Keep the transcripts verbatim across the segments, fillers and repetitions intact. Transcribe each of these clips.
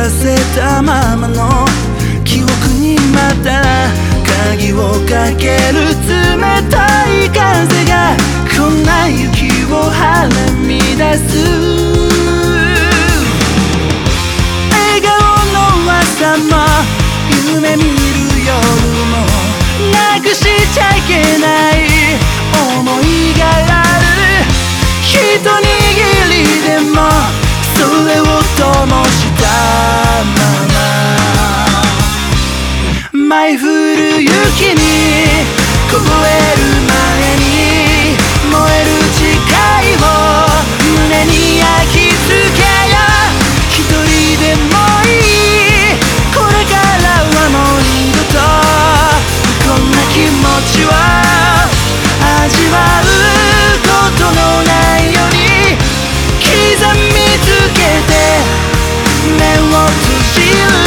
させたままの記憶にまた鍵をかける冷たい風がこんな雪をはらみ出す。笑顔の朝も夢見る夜もなくしちゃいけない想いがある。一握りでもそれを灯したまま舞い降る雪に凍える前に燃える誓いを胸に焼き付けよう。一人でもいいこれからはもう二度とこんな気持ちを味わうことのないように刻みつけて目を閉じる。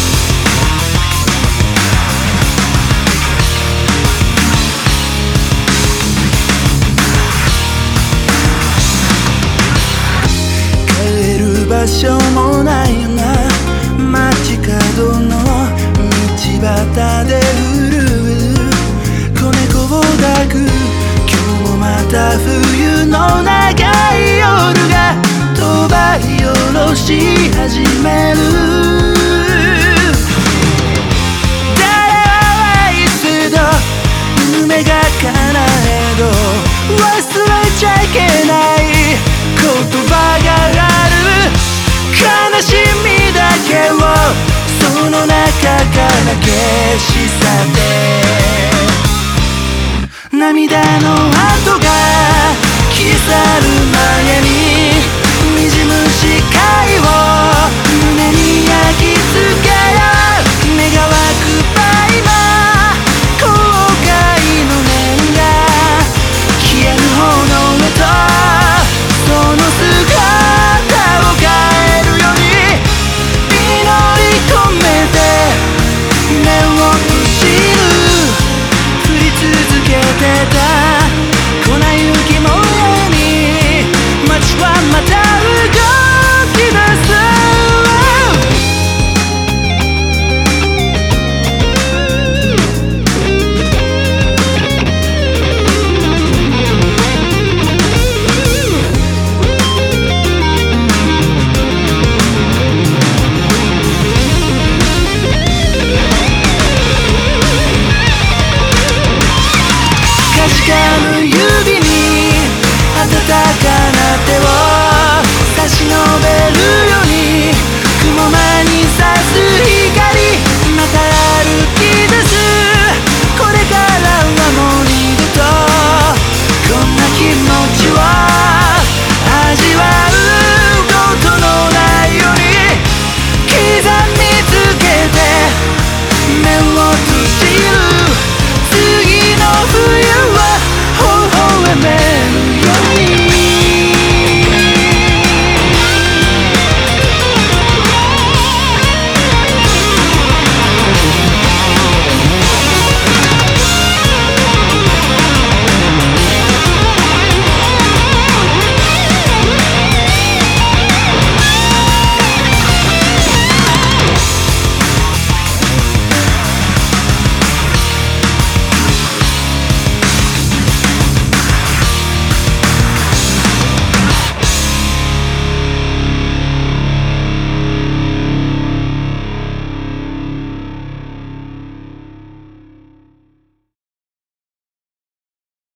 帰る場所もないよな街角の道端で震う子猫を抱く。今日もまた冬の長い夜が飛ばり下ろし始める。誰を愛すど夢が叶えど忘れちゃいけない言葉がある。悲しみだけをその中から消し去って涙の跡が消え去る前に